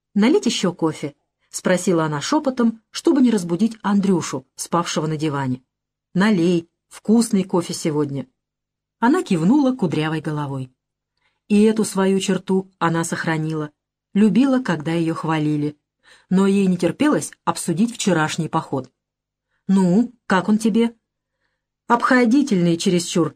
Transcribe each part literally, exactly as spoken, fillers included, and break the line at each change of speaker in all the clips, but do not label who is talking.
налить еще кофе?» — спросила она шепотом, чтобы не разбудить Андрюшу, спавшего на диване. «Налей, вкусный кофе сегодня». Она кивнула кудрявой головой. И эту свою черту она сохранила. Любила, когда ее хвалили. Но ей не терпелось обсудить вчерашний поход. «Ну, как он тебе?» «Обходительный чересчур».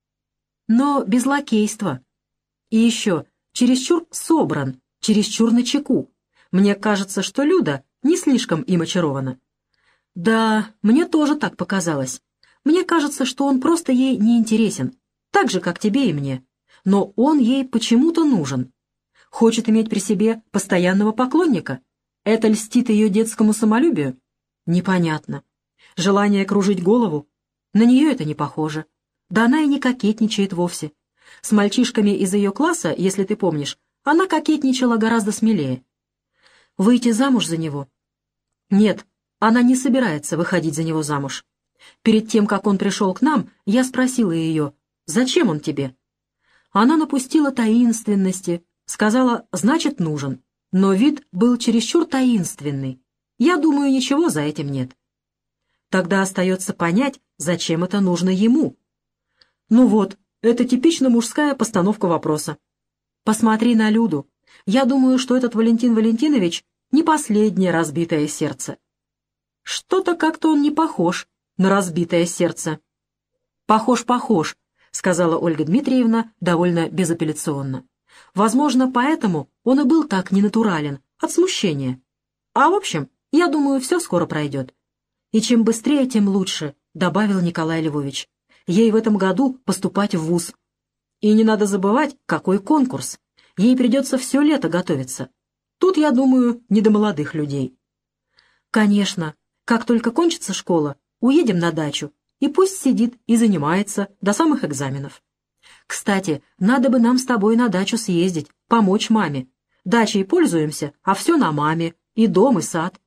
«Но без лакейства. И еще, чересчур собран, чересчур начеку. Мне кажется, что Люда не слишком им очарована». «Да, мне тоже так показалось. Мне кажется, что он просто ей не интересен, так же, как тебе и мне. Но он ей почему-то нужен. Хочет иметь при себе постоянного поклонника. Это льстит ее детскому самолюбию? Непонятно. Желание кружить голову? На нее это не похоже. Да она и не кокетничает вовсе. С мальчишками из ее класса, если ты помнишь, она кокетничала гораздо смелее. Выйти замуж за него? Нет, она не собирается выходить за него замуж. Перед тем, как он пришел к нам, я спросила ее, «Зачем он тебе?» Она напустила таинственности, сказала, «Значит, нужен». Но вид был чересчур таинственный. Я думаю, ничего за этим нет. Тогда остается понять, зачем это нужно ему. Ну вот, это типично мужская постановка вопроса. Посмотри на Люду. Я думаю, что этот Валентин Валентинович не последнее разбитое сердце. Что-то как-то он не похож на разбитое сердце. Похож, похож, сказала Ольга Дмитриевна довольно безапелляционно. Возможно, поэтому он и был так ненатурален, от смущения. А в общем, я думаю, все скоро пройдет. И чем быстрее, тем лучше, добавил Николай Львович. Ей в этом году поступать в вуз. И не надо забывать, какой конкурс. Ей придется все лето готовиться. Тут, я думаю, не до молодых людей. Конечно, как только кончится школа, уедем на дачу, и пусть сидит и занимается до самых экзаменов. Кстати, надо бы нам с тобой на дачу съездить, помочь маме. Дачей пользуемся, а все на маме, и дом, и сад.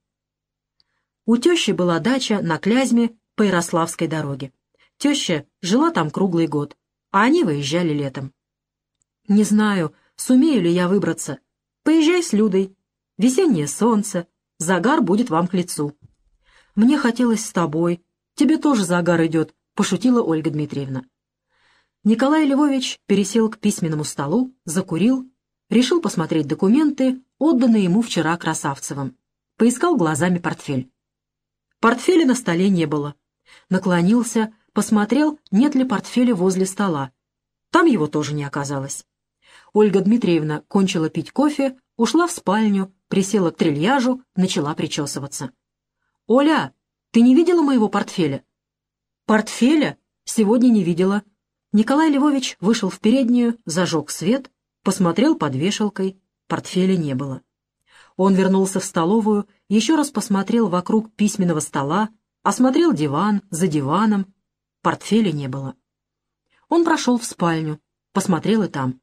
У тещи была дача на Клязьме по Ярославской дороге. Теща жила там круглый год, а они выезжали летом. Не знаю, сумею ли я выбраться. Поезжай с Людой. Весеннее солнце, загар будет вам к лицу. Мне хотелось с тобой. Тебе тоже загар идет, пошутила Ольга Дмитриевна. Николай Львович пересел к письменному столу, закурил, решил посмотреть документы, отданные ему вчера Красавцевым. Поискал глазами портфель. Портфеля на столе не было. Наклонился, посмотрел, нет ли портфеля возле стола. Там его тоже не оказалось. Ольга Дмитриевна кончила пить кофе, ушла в спальню, присела к трильяжу, начала причесываться. «Оля, ты не видела моего портфеля?» «Портфеля? Сегодня не видела». Николай Львович вышел в переднюю, зажег свет, посмотрел под вешалкой. Портфеля не было. Он вернулся в столовую, еще раз посмотрел вокруг письменного стола, осмотрел диван, за диваном. Портфеля не было. Он прошел в спальню, посмотрел и там.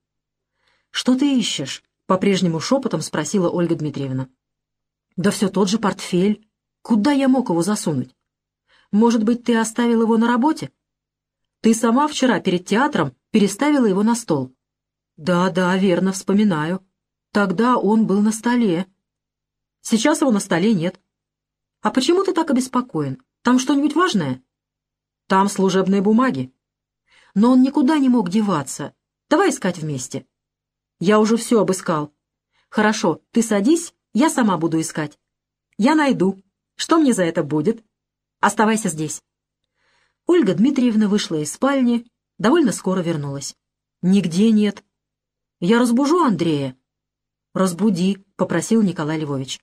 «Что ты ищешь?» — по-прежнему шепотом спросила Ольга Дмитриевна. «Да все тот же портфель. Куда я мог его засунуть? Может быть, ты оставил его на работе? Ты сама вчера перед театром переставила его на стол». «Да, да, верно, вспоминаю. Тогда он был на столе. Сейчас его на столе нет. А почему ты так обеспокоен? Там что-нибудь важное?» «Там служебные бумаги». «Но он никуда не мог деваться. Давай искать вместе». «Я уже все обыскал». «Хорошо, ты садись, я сама буду искать». «Я найду. Что мне за это будет? Оставайся здесь». Ольга Дмитриевна вышла из спальни, довольно скоро вернулась. «Нигде нет». «Я разбужу Андрея». «Разбуди», — попросил Николай Львович.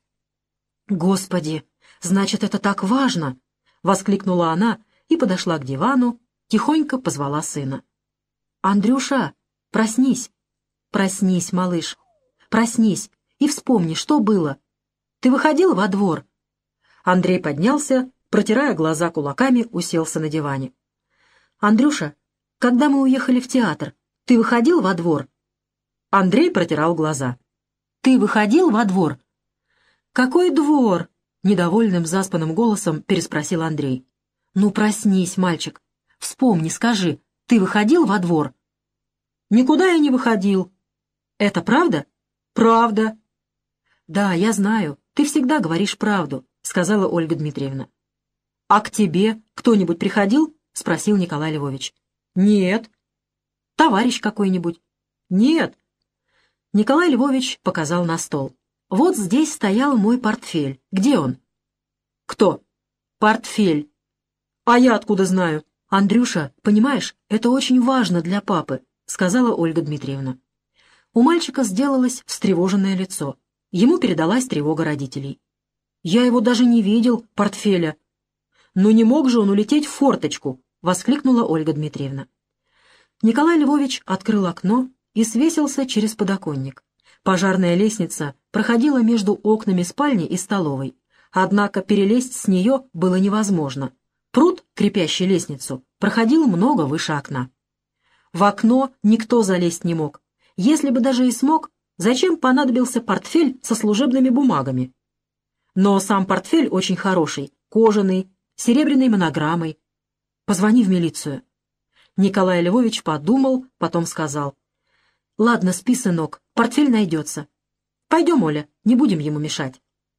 «Господи, значит, это так важно!» — воскликнула она и подошла к дивану, тихонько позвала сына. «Андрюша, проснись! Проснись, малыш! Проснись и вспомни, что было. Ты выходил во двор?» Андрей поднялся, протирая глаза кулаками, уселся на диване. «Андрюша, когда мы уехали в театр, ты выходил во двор?» Андрей протирал глаза. «Ты выходил во двор?» «Какой двор?» — недовольным заспанным голосом переспросил Андрей. «Ну, проснись, мальчик. Вспомни, скажи, ты выходил во двор?» «Никуда я не выходил». «Это правда?» «Правда». «Да, я знаю, ты всегда говоришь правду», — сказала Ольга Дмитриевна. «А к тебе кто-нибудь приходил?» — спросил Николай Львович. «Нет». «Товарищ какой-нибудь?» «Нет». Николай Львович показал на стол. «Вот здесь стоял мой портфель. Где он?» «Кто?» «Портфель». «А я откуда знаю?» «Андрюша, понимаешь, это очень важно для папы», — сказала Ольга Дмитриевна. У мальчика сделалось встревоженное лицо. Ему передалась тревога родителей. «Я его даже не видел, портфеля». «Но не мог же он улететь в форточку!» — воскликнула Ольга Дмитриевна. Николай Львович открыл окно и свесился через подоконник. Пожарная лестница проходила между окнами спальни и столовой, однако перелезть с нее было невозможно. Прут, крепящий лестницу, проходил много выше окна. В окно никто залезть не мог. Если бы даже и смог, зачем понадобился портфель со служебными бумагами? Но сам портфель очень хороший, кожаный, с серебряной монограммой. Позвони в милицию. Николай Львович подумал, потом сказал. «Ладно, спи, сынок, портфель найдется. Пойдем, Оля, не будем ему мешать».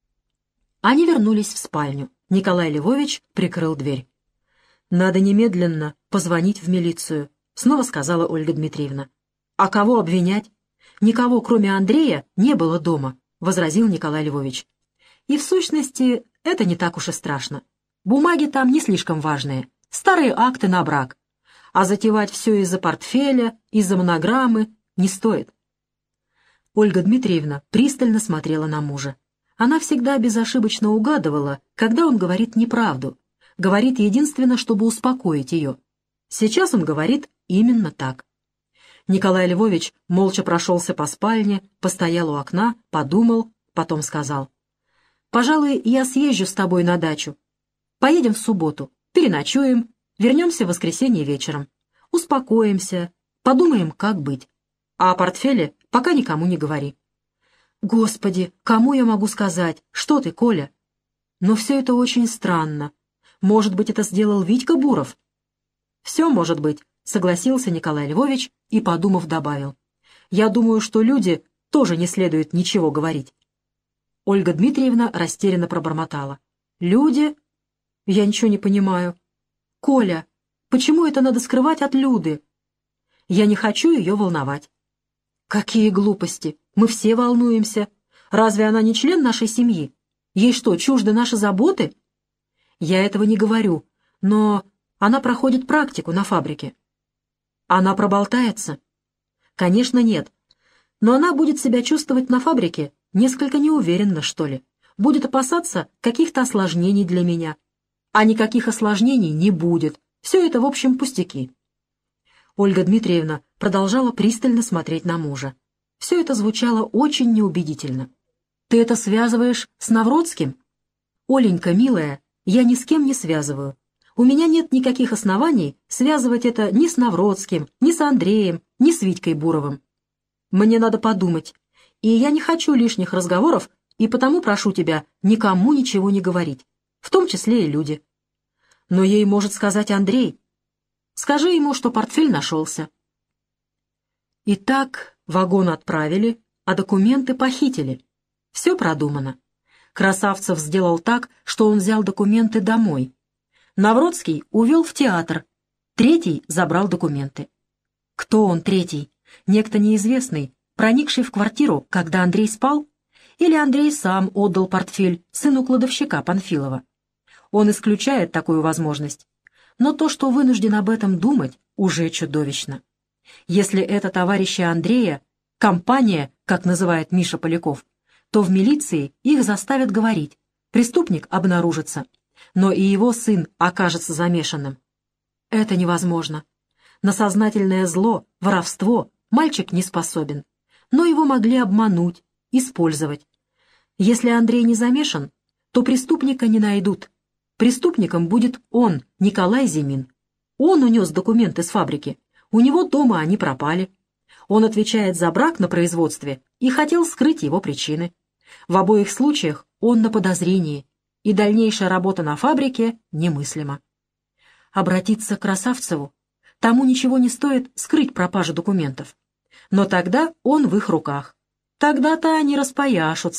Они вернулись в спальню. Николай Львович прикрыл дверь. «Надо немедленно позвонить в милицию», — снова сказала Ольга Дмитриевна. «А кого обвинять? Никого, кроме Андрея, не было дома», — возразил Николай Львович. «И в сущности, это не так уж и страшно. Бумаги там не слишком важные, старые акты на брак. А затевать все из-за портфеля, из-за монограммы не стоит». Ольга Дмитриевна пристально смотрела на мужа. Она всегда безошибочно угадывала, когда он говорит неправду, говорит единственно, чтобы успокоить ее. Сейчас он говорит именно так. Николай Львович молча прошелся по спальне, постоял у окна, подумал, потом сказал. «Пожалуй, я съезжу с тобой на дачу. Поедем в субботу, переночуем, вернемся в воскресенье вечером. Успокоимся, подумаем, как быть. А о портфеле пока никому не говори». «Господи, кому я могу сказать? Что ты, Коля?» «Но все это очень странно. Может быть, это сделал Витька Буров?» «Все может быть», — согласился Николай Львович и, подумав, добавил. «Я думаю, что люди тоже не следует ничего говорить». Ольга Дмитриевна растерянно пробормотала. «Люди? Я ничего не понимаю. Коля, почему это надо скрывать от Люды? Я не хочу ее волновать». «Какие глупости! Мы все волнуемся. Разве она не член нашей семьи? Ей что, чужды наши заботы?» «Я этого не говорю, но она проходит практику на фабрике». «Она проболтается?» «Конечно, нет. Но она будет себя чувствовать на фабрике несколько неуверенно, что ли. Будет опасаться каких-то осложнений для меня. А никаких осложнений не будет. Все это, в общем, пустяки». Ольга Дмитриевна продолжала пристально смотреть на мужа. Все это звучало очень неубедительно. «Ты это связываешь с Навродским?» «Оленька, милая, я ни с кем не связываю. У меня нет никаких оснований связывать это ни с Навродским, ни с Андреем, ни с Витькой Буровым. Мне надо подумать, и я не хочу лишних разговоров, и потому прошу тебя никому ничего не говорить, в том числе и люди. Но ей может сказать Андрей. Скажи ему, что портфель нашелся». Итак, вагон отправили, а документы похитили. Все продумано. Красавцев сделал так, что он взял документы домой. Навродский увел в театр. Третий забрал документы. Кто он, третий? Некто неизвестный, проникший в квартиру, когда Андрей спал? Или Андрей сам отдал портфель сыну кладовщика Панфилова? Он исключает такую возможность. Но то, что вынужден об этом думать, уже чудовищно. Если это товарищи Андрея, компания, как называет Миша Поляков, то в милиции их заставят говорить. Преступник обнаружится, но и его сын окажется замешанным. Это невозможно. На сознательное зло, воровство мальчик не способен, но его могли обмануть, использовать. Если Андрей не замешан, то преступника не найдут. Преступником будет он, Николай Зимин. Он унес документы с фабрики. У него дома они пропали. Он отвечает за брак на производстве и хотел скрыть его причины. В обоих случаях он на подозрении, и дальнейшая работа на фабрике немыслима. Обратиться к Красавцеву? Тому ничего не стоит скрыть пропажу документов. Но тогда он в их руках. Тогда-то они распояшутся.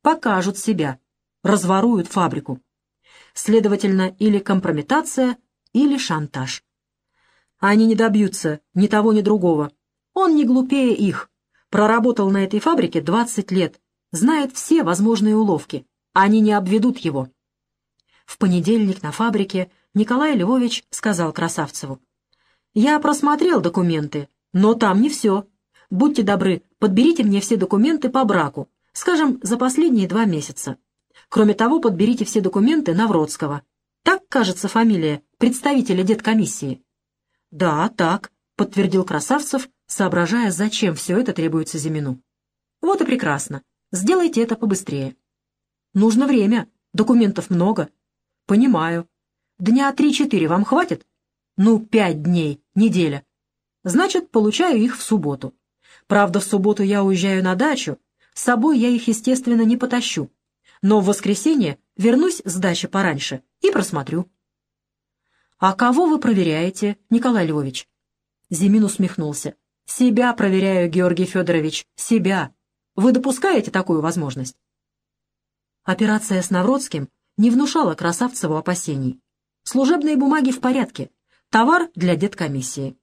покажут себя, разворуют фабрику. Следовательно, или компрометация, или шантаж. Они не добьются ни того, ни другого. Он не глупее их. Проработал на этой фабрике двадцать лет, знает все возможные уловки. Они не обведут его. В понедельник на фабрике Николай Львович сказал Красавцеву: «Я просмотрел документы, но там не все. Будьте добры, подберите мне все документы по браку, скажем, за последние два месяца. Кроме того, подберите все документы Навродского. Так, кажется, фамилия представителя деткомиссии». «Да, так», — подтвердил Красавцев, соображая, зачем все это требуется Зимину. «Вот и прекрасно. Сделайте это побыстрее». «Нужно время. Документов много». «Понимаю. Дня три-четыре вам хватит?» «Ну, пять дней, неделя. Значит, получаю их в субботу. Правда, в субботу я уезжаю на дачу. С собой я их, естественно, не потащу. Но в воскресенье вернусь с дачи пораньше и просмотрю». «А кого вы проверяете, Николай Львович?» Зимин усмехнулся. «Себя проверяю, Георгий Федорович, себя. Вы допускаете такую возможность?» Операция с Навродским не внушала Красавцеву опасений. Служебные бумаги в порядке, товар для деткомиссии.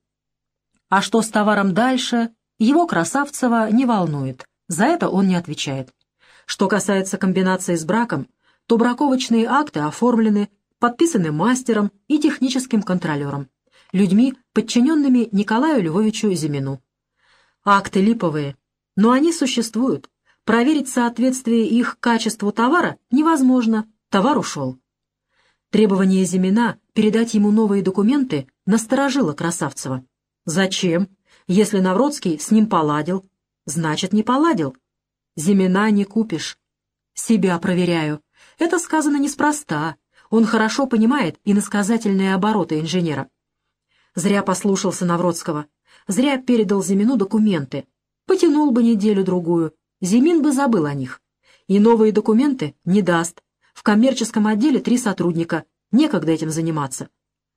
А что с товаром дальше, его Красавцева не волнует, за это он не отвечает. Что касается комбинации с браком, то браковочные акты оформлены, подписаны мастером и техническим контролером, людьми, подчиненными Николаю Львовичу Зимину. Акты липовые, но они существуют. Проверить соответствие их качеству товара невозможно, товар ушел. Требование Зимина передать ему новые документы насторожило Красавцева. Зачем? Если Навродский с ним поладил, значит, не поладил. Зимина не купишь. Себя проверяю. Это сказано неспроста. Он хорошо понимает иносказательные обороты инженера. Зря послушался Навродского. Зря передал Зимину документы. Потянул бы неделю-другую. Зимин бы забыл о них. И новые документы не даст. В коммерческом отделе три сотрудника. Некогда этим заниматься.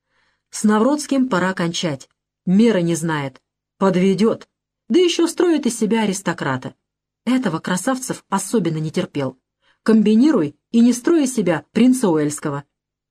С Навродским пора кончать. Меры не знает. Подведет. Да еще строит из себя аристократа. Этого Красавцев особенно не терпел. Комбинируй и не строй из себя принца Уэльского.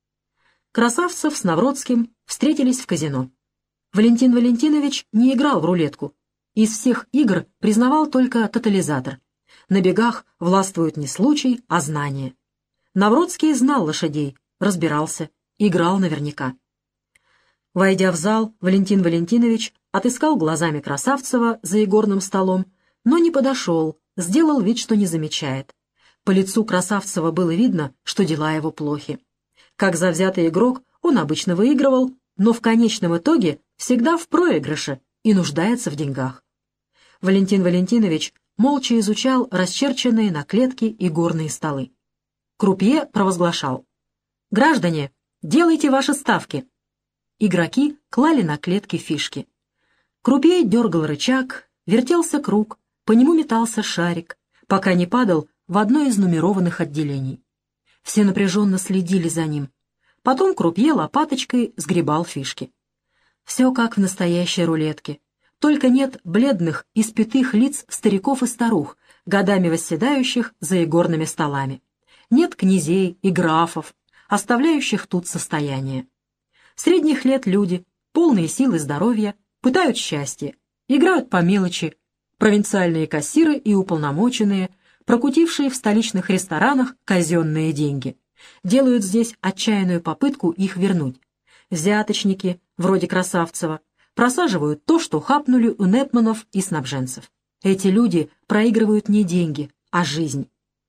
Красавцев с Навродским встретились в казино. Валентин Валентинович не играл в рулетку. Из всех игр признавал только тотализатор. На бегах властвует не случай, а знание. Навродский знал лошадей, разбирался, играл наверняка. Войдя в зал, Валентин Валентинович отыскал глазами Красавцева за игорным столом, но не подошел, сделал вид, что не замечает. По лицу Красавцева было видно, что дела его плохи. Как завзятый игрок, он обычно выигрывал, но в конечном итоге всегда в проигрыше и нуждается в деньгах. Валентин Валентинович молча изучал расчерченные на клетке игорные столы. Крупье провозглашал: «Граждане, делайте ваши ставки». Игроки клали на клетки фишки. Крупье дергал рычаг, вертелся круг, по нему метался шарик, пока не падал в одно из нумерованных отделений. Все напряженно следили за ним. Потом крупье лопаточкой сгребал фишки. Все как в настоящей рулетке. Только нет бледных, испятых лиц стариков и старух, годами восседающих за игорными столами. Нет князей и графов, оставляющих тут состояние. Средних лет люди, полные сил и здоровья, пытают счастье, играют по мелочи, провинциальные кассиры и уполномоченные, прокутившие в столичных ресторанах казенные деньги, делают здесь отчаянную попытку их вернуть. Взяточники, вроде Красавцева, просаживают то, что хапнули у Непманов и снабженцев. Эти люди проигрывают не деньги, а жизнь.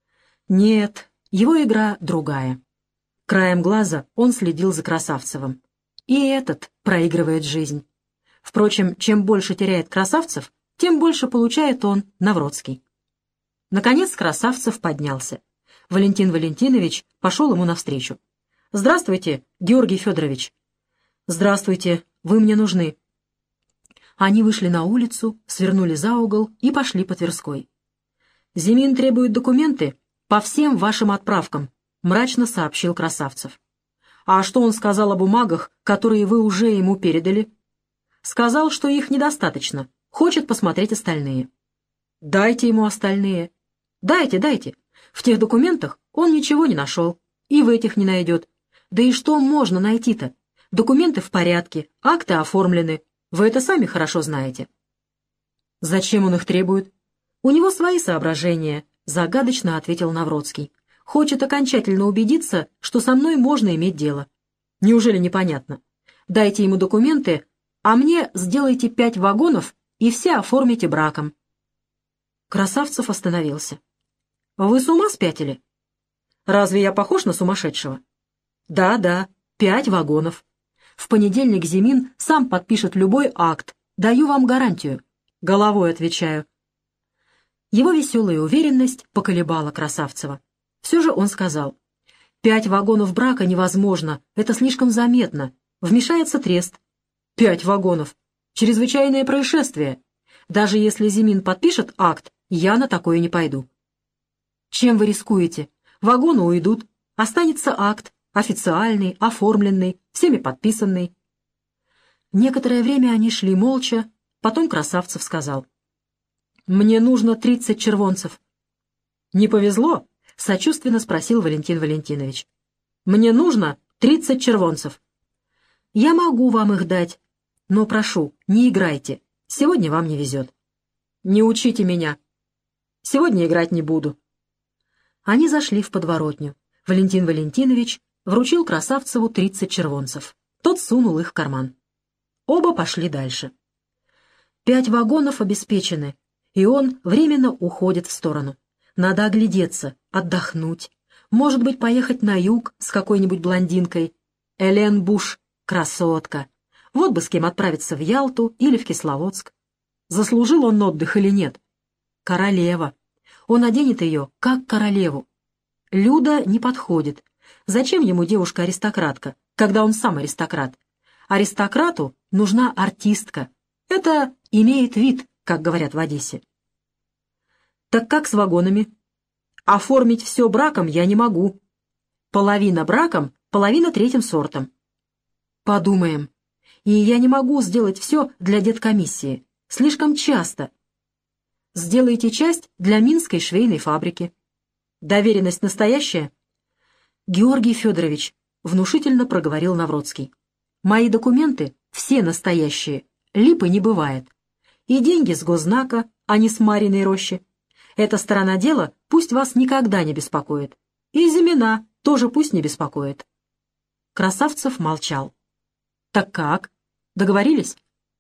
Нет, его игра другая. Краем глаза он следил за Красавцевым. И этот проигрывает жизнь. Впрочем, чем больше теряет Красавцев, тем больше получает он, Навродский. Наконец Красавцев поднялся. Валентин Валентинович пошел ему навстречу. «Здравствуйте, Георгий Федорович». «Здравствуйте, вы мне нужны». Они вышли на улицу, свернули за угол и пошли по Тверской. «Зимин требует документы по всем вашим отправкам», — мрачно сообщил Красавцев. «А что он сказал о бумагах, которые вы уже ему передали?» «Сказал, что их недостаточно, хочет посмотреть остальные». «Дайте ему остальные». «Дайте, дайте. В тех документах он ничего не нашел, и в этих не найдет. Да и что можно найти-то? Документы в порядке, акты оформлены. Вы это сами хорошо знаете. Зачем он их требует? У него свои соображения, загадочно ответил Навроцкий. Хочет окончательно убедиться, что со мной можно иметь дело. Неужели непонятно? Дайте ему документы, а мне сделайте пять вагонов и все оформите браком. Красавцев остановился. Вы с ума спятили? Разве я похож на сумасшедшего? Да, да, пять вагонов. В понедельник Зимин сам подпишет любой акт. Даю вам гарантию. Головой отвечаю. Его веселая уверенность поколебала Красавцева. Все же он сказал: «Пять вагонов брака невозможно, это слишком заметно. Вмешается трест». «Пять вагонов. Чрезвычайное происшествие. Даже если Зимин подпишет акт, я на такое не пойду». «Чем вы рискуете? Вагоны уйдут, останется акт, официальный, оформленный, всеми подписанный». Некоторое время они шли молча, потом Красавцев сказал: «Мне нужно тридцать червонцев». «Не повезло?» — сочувственно спросил Валентин Валентинович. «Мне нужно тридцать червонцев». «Я могу вам их дать, но прошу, не играйте. Сегодня вам не везет». «Не учите меня. Сегодня играть не буду». Они зашли в подворотню. Валентин Валентинович вручил Красавцеву тридцать червонцев. Тот сунул их в карман. Оба пошли дальше. Пять вагонов обеспечены, и он временно уходит в сторону. Надо оглядеться, отдохнуть. Может быть, поехать на юг с какой-нибудь блондинкой. Элен Буш — красотка. Вот бы с кем отправиться в Ялту или в Кисловодск. Заслужил он отдых или нет? Королева. Он оденет ее, как королеву. Люда не подходит. Зачем ему девушка-аристократка, когда он сам аристократ? Аристократу нужна артистка. Это имеет вид, как говорят в Одессе. Так как с вагонами? Оформить все браком я не могу. Половина браком, половина третьим сортом. Подумаем. И я не могу сделать все для деткомиссии. Слишком часто. Сделайте часть для Минской швейной фабрики. Доверенность настоящая? Георгий Федорович, внушительно проговорил Навроцкий. Мои документы все настоящие. Липы не бывает. И деньги с госзнака, а не с Мариной рощи. Эта сторона дела пусть вас никогда не беспокоит. И Зимина тоже пусть не беспокоит. Красавцев молчал. Так как? Договорились?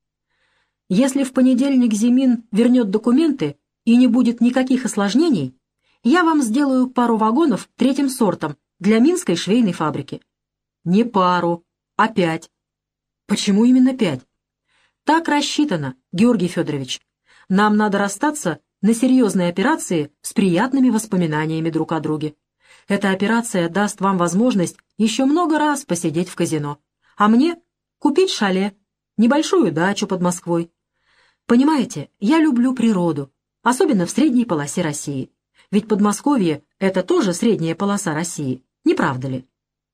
Если в понедельник Зимин вернет документы и не будет никаких осложнений, я вам сделаю пару вагонов третьим сортом для Минской швейной фабрики. Не пару, а пять. Почему именно пять? Так рассчитано, Георгий Федорович. Нам надо расстаться на серьезной операции с приятными воспоминаниями друг о друге. Эта операция даст вам возможность еще много раз посидеть в казино. А мне купить шале, небольшую дачу под Москвой. Понимаете, я люблю природу, особенно в средней полосе России. Ведь Подмосковье — это тоже средняя полоса России, не правда ли?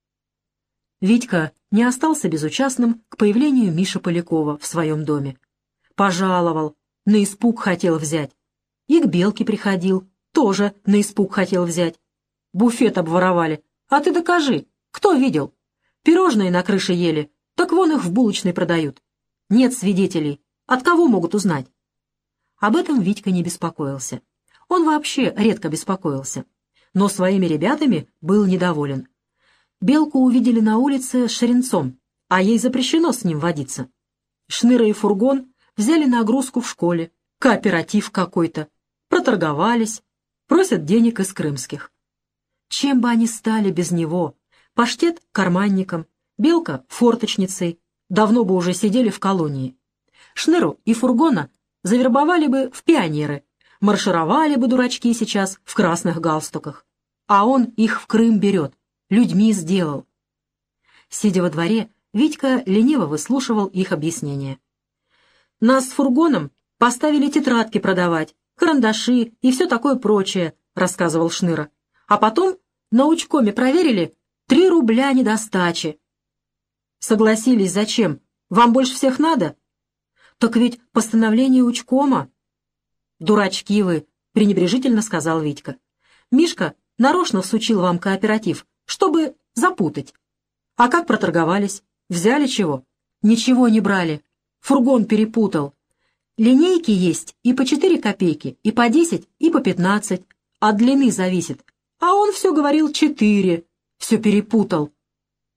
Витька не остался безучастным к появлению Миши Полякова в своем доме. Пожаловал, на испуг хотел взять. И к Белке приходил, тоже на испуг хотел взять. Буфет обворовали. А ты докажи, кто видел? Пирожные на крыше ели, так вон их в булочной продают. Нет свидетелей, от кого могут узнать? Об этом Витька не беспокоился. Он вообще редко беспокоился, но своими ребятами был недоволен. Белку увидели на улице с Шеренцом, а ей запрещено с ним водиться. Шныра и фургон взяли нагрузку в школе, кооператив какой-то, проторговались, просят денег из крымских. Чем бы они стали без него? Паштет — карманником, Белка — форточницей, давно бы уже сидели в колонии. Шныру и фургона завербовали бы в пионеры, маршировали бы дурачки сейчас в красных галстуках. А он их в Крым берет, людьми сделал. Сидя во дворе, Витька лениво выслушивал их объяснения. «Нас с фургоном поставили тетрадки продавать, карандаши и все такое прочее», — рассказывал Шныра. «А потом на учкоме проверили три рубля недостачи». «Согласились, зачем? Вам больше всех надо?» «Так ведь постановление учкома». «Дурачки вы», — пренебрежительно сказал Витька. «Мишка Нарочно всучил вам кооператив, чтобы запутать. А как проторговались? Взяли чего? Ничего не брали. Фургон перепутал. Линейки есть и по четыре копейки, и по десять, и по пятнадцать. От длины зависит. А он все говорил четыре. Все перепутал.